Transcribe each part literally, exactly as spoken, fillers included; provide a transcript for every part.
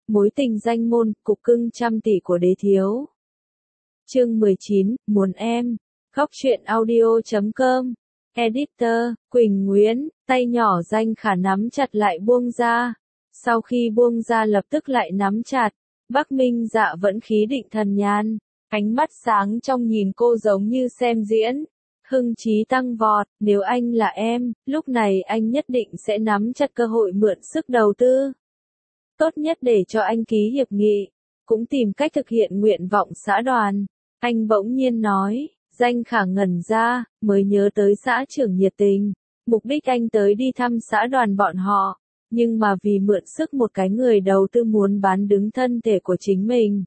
Mối tình danh môn, cục cưng trăm tỷ của đế thiếu. Chương mười chín, muốn em. Góc truyện audio chấm com. Editor, Quỳnh Nguyễn, tay nhỏ Danh Khả nắm chặt lại buông ra. Sau khi buông ra lập tức lại nắm chặt. Bắc Minh Dạ vẫn khí định thần nhàn. Ánh mắt sáng trong nhìn cô giống như xem diễn. Hưng trí tăng vọt, nếu anh là em, lúc này anh nhất định sẽ nắm chặt cơ hội mượn sức đầu tư. Tốt nhất để cho anh ký hiệp nghị, cũng tìm cách thực hiện nguyện vọng xã đoàn. Anh bỗng nhiên nói, Danh Khả ngẩn ra, mới nhớ tới xã trưởng nhiệt tình. Mục đích anh tới đi thăm xã đoàn bọn họ, nhưng mà vì mượn sức một cái người đầu tư muốn bán đứng thân thể của chính mình.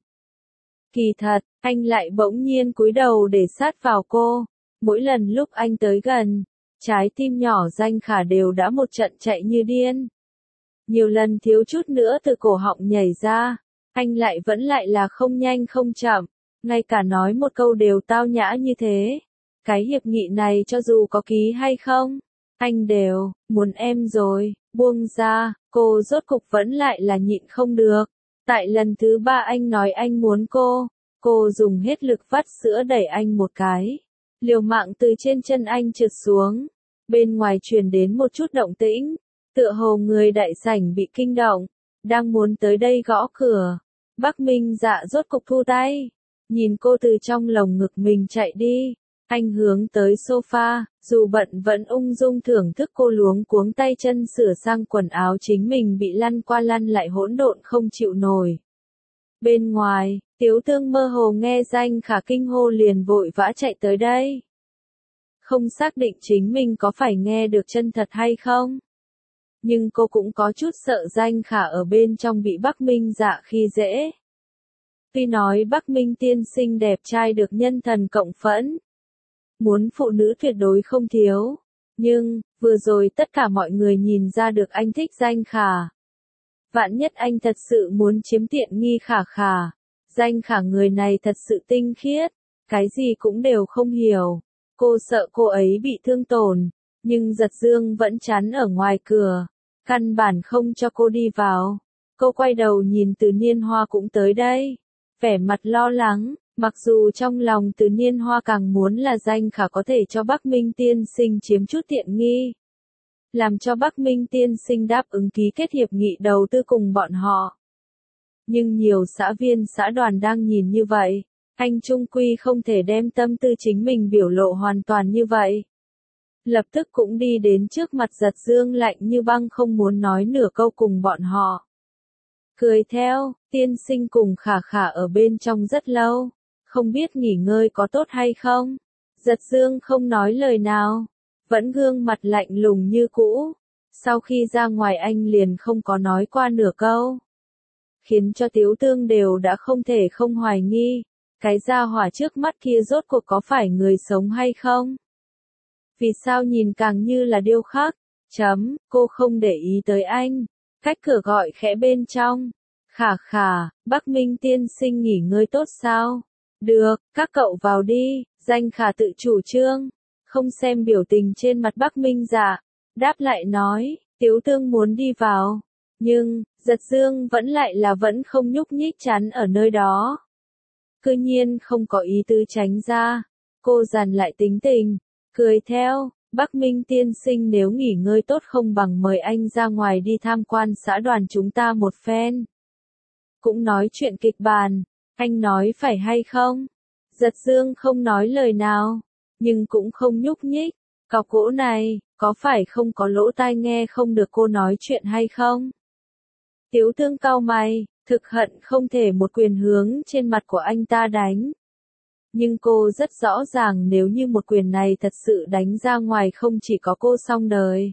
Kỳ thật, anh lại bỗng nhiên cúi đầu để sát vào cô. Mỗi lần lúc anh tới gần, trái tim nhỏ Danh Khả đều đã một trận chạy như điên. Nhiều lần thiếu chút nữa từ cổ họng nhảy ra, anh lại vẫn lại là không nhanh không chậm, ngay cả nói một câu đều tao nhã như thế. Cái hiệp nghị này cho dù có ký hay không, anh đều, muốn em rồi, buông ra, cô rốt cục vẫn lại là nhịn không được. Tại lần thứ ba anh nói anh muốn cô, cô dùng hết lực vắt sữa đẩy anh một cái. Liều mạng từ trên chân anh trượt xuống, bên ngoài truyền đến một chút động tĩnh. Tựa hồ người đại sảnh bị kinh động, đang muốn tới đây gõ cửa. Bắc Minh Dạ rốt cục thu tay, nhìn cô từ trong lồng ngực mình chạy đi. Anh hướng tới sofa, dù bận vẫn ung dung thưởng thức cô luống cuống tay chân sửa sang quần áo chính mình bị lăn qua lăn lại hỗn độn không chịu nổi. Bên ngoài, Tiếu Tương mơ hồ nghe Danh Khả kinh hô liền vội vã chạy tới đây. Không xác định chính mình có phải nghe được chân thật hay không. Nhưng cô cũng có chút sợ Danh Khả ở bên trong bị Bắc Minh Dạ khi dễ. Tuy nói Bắc Minh tiên sinh đẹp trai được nhân thần cộng phẫn, muốn phụ nữ tuyệt đối không thiếu, nhưng, vừa rồi tất cả mọi người nhìn ra được anh thích Danh Khả. Vạn nhất anh thật sự muốn chiếm tiện nghi Khả Khả. Danh Khả người này thật sự tinh khiết, cái gì cũng đều không hiểu. Cô sợ cô ấy bị thương tổn, nhưng Giật Dương vẫn chắn ở ngoài cửa. Căn bản không cho cô đi vào. Cô quay đầu nhìn Từ Niên Hoa cũng tới đây. Vẻ mặt lo lắng, mặc dù trong lòng Từ Niên Hoa càng muốn là Danh Khả có thể cho Bắc Minh tiên sinh chiếm chút tiện nghi. Làm cho Bắc Minh tiên sinh đáp ứng ký kết hiệp nghị đầu tư cùng bọn họ. Nhưng nhiều xã viên xã đoàn đang nhìn như vậy, anh trung quy không thể đem tâm tư chính mình biểu lộ hoàn toàn như vậy. Lập tức cũng đi đến trước mặt Giật Dương lạnh như băng không muốn nói nửa câu cùng bọn họ. Cười theo, tiên sinh cùng Khả Khả ở bên trong rất lâu, không biết nghỉ ngơi có tốt hay không. Giật Dương không nói lời nào, vẫn gương mặt lạnh lùng như cũ. Sau khi ra ngoài anh liền không có nói qua nửa câu. Khiến cho Tiếu Tương đều đã không thể không hoài nghi, cái gia hỏa trước mắt kia rốt cuộc có phải người sống hay không? Vì sao nhìn càng như là điêu khắc? Chấm, cô không để ý tới anh. Cách cửa gọi khẽ bên trong. Khả Khả, Bắc Minh tiên sinh nghỉ ngơi tốt sao? Được, các cậu vào đi. Danh Khả tự chủ trương. Không xem biểu tình trên mặt Bắc Minh Dạ. Đáp lại nói, Tiếu Tương muốn đi vào. Nhưng, Giật Dương vẫn lại là vẫn không nhúc nhích chắn ở nơi đó. Cứ nhiên không có ý tứ tránh ra. Cô dằn lại tính tình. Cười theo, Bắc Minh tiên sinh nếu nghỉ ngơi tốt không bằng mời anh ra ngoài đi tham quan xã đoàn chúng ta một phen. Cũng nói chuyện kịch bản, anh nói phải hay không? Giật Dương không nói lời nào, nhưng cũng không nhúc nhích. Cọc gỗ này, có phải không có lỗ tai nghe không được cô nói chuyện hay không? Tiếu Tương cau mày, thực hận không thể một quyền hướng trên mặt của anh ta đánh. Nhưng cô rất rõ ràng nếu như một quyền này thật sự đánh ra ngoài không chỉ có cô xong đời.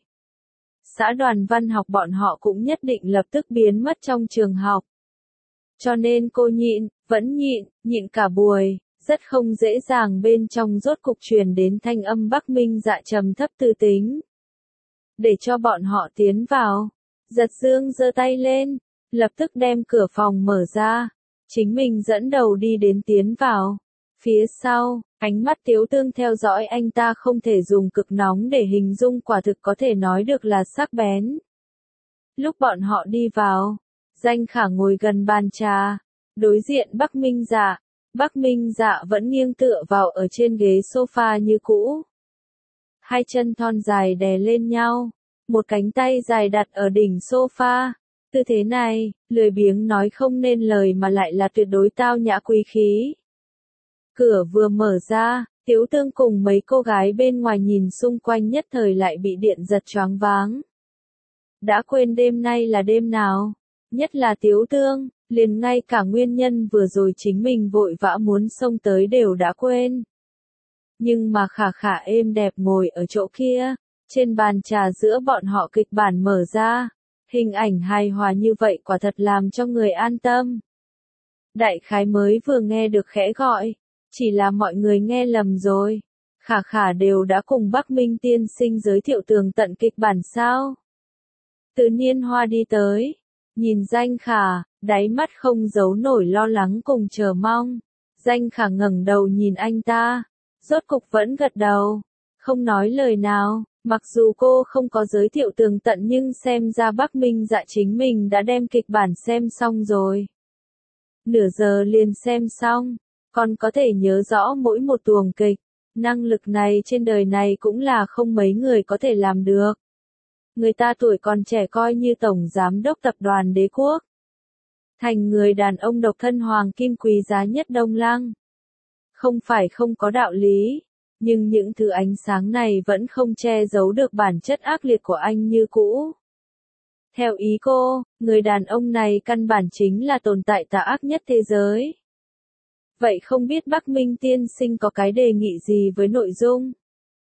Xã đoàn văn học bọn họ cũng nhất định lập tức biến mất trong trường học. Cho nên cô nhịn, vẫn nhịn, nhịn cả buổi, rất không dễ dàng bên trong rốt cục truyền đến thanh âm Bắc Minh Dạ trầm thấp tư tính. Để cho bọn họ tiến vào, Giật Dương giơ tay lên, lập tức đem cửa phòng mở ra, chính mình dẫn đầu đi đến tiến vào. Phía sau, ánh mắt Tiếu Tương theo dõi anh ta không thể dùng cực nóng để hình dung quả thực có thể nói được là sắc bén. Lúc bọn họ đi vào, Danh Khả ngồi gần bàn trà, đối diện Bắc Minh Dạ. Bắc Minh Dạ vẫn nghiêng tựa vào ở trên ghế sofa như cũ. Hai chân thon dài đè lên nhau, một cánh tay dài đặt ở đỉnh sofa. Tư thế này, lười biếng nói không nên lời mà lại là tuyệt đối tao nhã quý khí. Cửa vừa mở ra, Tiếu Tương cùng mấy cô gái bên ngoài nhìn xung quanh nhất thời lại bị điện giật choáng váng. Đã quên đêm nay là đêm nào? Nhất là Tiếu Tương, liền ngay cả nguyên nhân vừa rồi chính mình vội vã muốn xông tới đều đã quên. Nhưng mà Khả Khả êm đẹp ngồi ở chỗ kia, trên bàn trà giữa bọn họ kịch bản mở ra, hình ảnh hài hòa như vậy quả thật làm cho người an tâm. Đại khái mới vừa nghe được khẽ gọi, chỉ là mọi người nghe lầm rồi. Khả Khả đều đã cùng Bắc Minh tiên sinh giới thiệu tường tận kịch bản sao? Từ Niên Hoa đi tới, nhìn Danh Khả, đáy mắt không giấu nổi lo lắng cùng chờ mong. Danh Khả ngẩng đầu nhìn anh ta, rốt cục vẫn gật đầu, không nói lời nào. Mặc dù cô không có giới thiệu tường tận nhưng xem ra Bắc Minh Dạ chính mình đã đem kịch bản xem xong rồi. Nửa giờ liền xem xong, còn có thể nhớ rõ mỗi một tuồng kịch. Năng lực này trên đời này cũng là không mấy người có thể làm được. Người ta tuổi còn trẻ coi như tổng giám đốc tập đoàn Đế Quốc. Thành người đàn ông độc thân hoàng kim quý giá nhất Đông Lăng. Không phải không có đạo lý. Nhưng những thứ ánh sáng này vẫn không che giấu được bản chất ác liệt của anh như cũ. Theo ý cô, người đàn ông này căn bản chính là tồn tại tà ác nhất thế giới. Vậy không biết Bắc Minh tiên sinh có cái đề nghị gì với nội dung?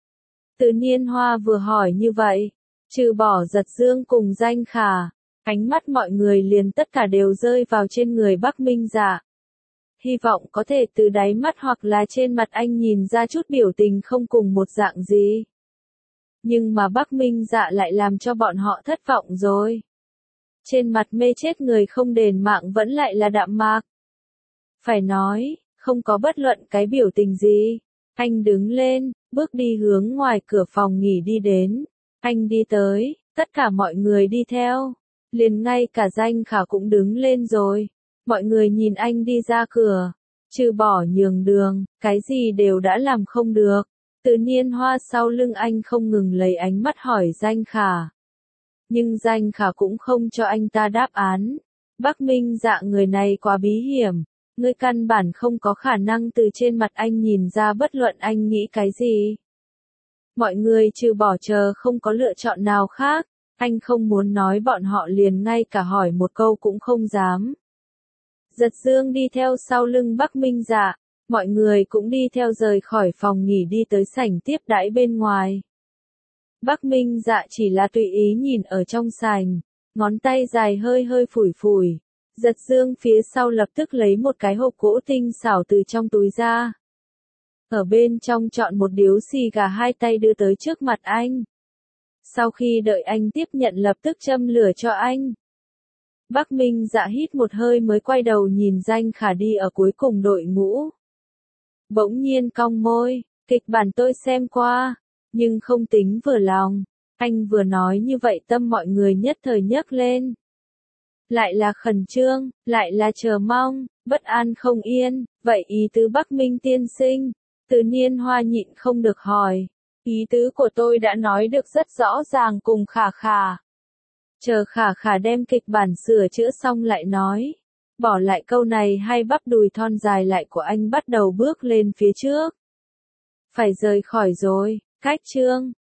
Từ Niên Hoa vừa hỏi như vậy, trừ bỏ Giật Dương cùng Danh Khả, ánh mắt mọi người liền tất cả đều rơi vào trên người Bắc Minh Dạ. Hy vọng có thể từ đáy mắt hoặc là trên mặt anh nhìn ra chút biểu tình không cùng một dạng gì. Nhưng mà Bắc Minh Dạ lại làm cho bọn họ thất vọng rồi. Trên mặt mê chết người không đền mạng vẫn lại là đạm mạc. Phải nói, không có bất luận cái biểu tình gì. Anh đứng lên, bước đi hướng ngoài cửa phòng nghỉ đi đến. Anh đi tới, tất cả mọi người đi theo. Liền ngay cả Danh Khả cũng đứng lên rồi. Mọi người nhìn anh đi ra cửa, trừ bỏ nhường đường, cái gì đều đã làm không được. Từ Niên Hoa sau lưng anh không ngừng lấy ánh mắt hỏi Danh Khả. Nhưng Danh Khả cũng không cho anh ta đáp án. Bắc Minh Dạ người này quá bí hiểm, ngươi căn bản không có khả năng từ trên mặt anh nhìn ra bất luận anh nghĩ cái gì. Mọi người trừ bỏ chờ không có lựa chọn nào khác, anh không muốn nói bọn họ liền ngay cả hỏi một câu cũng không dám. Giật Dương đi theo sau lưng Bắc Minh Dạ, mọi người cũng đi theo rời khỏi phòng nghỉ đi tới sảnh tiếp đãi bên ngoài. Bắc Minh Dạ chỉ là tùy ý nhìn ở trong sảnh, ngón tay dài hơi hơi phủi phủi. Giật Dương phía sau lập tức lấy một cái hộp gỗ tinh xảo từ trong túi ra. Ở bên trong chọn một điếu xì gà hai tay đưa tới trước mặt anh. Sau khi đợi anh tiếp nhận lập tức châm lửa cho anh. Bắc Minh Dạ hít một hơi mới quay đầu nhìn Danh Khả đi ở cuối cùng đội ngũ. Bỗng nhiên cong môi, kịch bản tôi xem qua, nhưng không tính vừa lòng. Anh vừa nói như vậy tâm mọi người nhất thời nhấc lên. Lại là khẩn trương, lại là chờ mong, bất an không yên, vậy ý tứ Bắc Minh tiên sinh. Từ Niên Hoa nhịn không được hỏi. Ý tứ của tôi đã nói được rất rõ ràng cùng Khả Khả. Chờ Khả Khả đem kịch bản sửa chữa xong lại nói. Bỏ lại câu này hai bắp đùi thon dài lại của anh bắt đầu bước lên phía trước. Phải rời khỏi rồi, cách chương.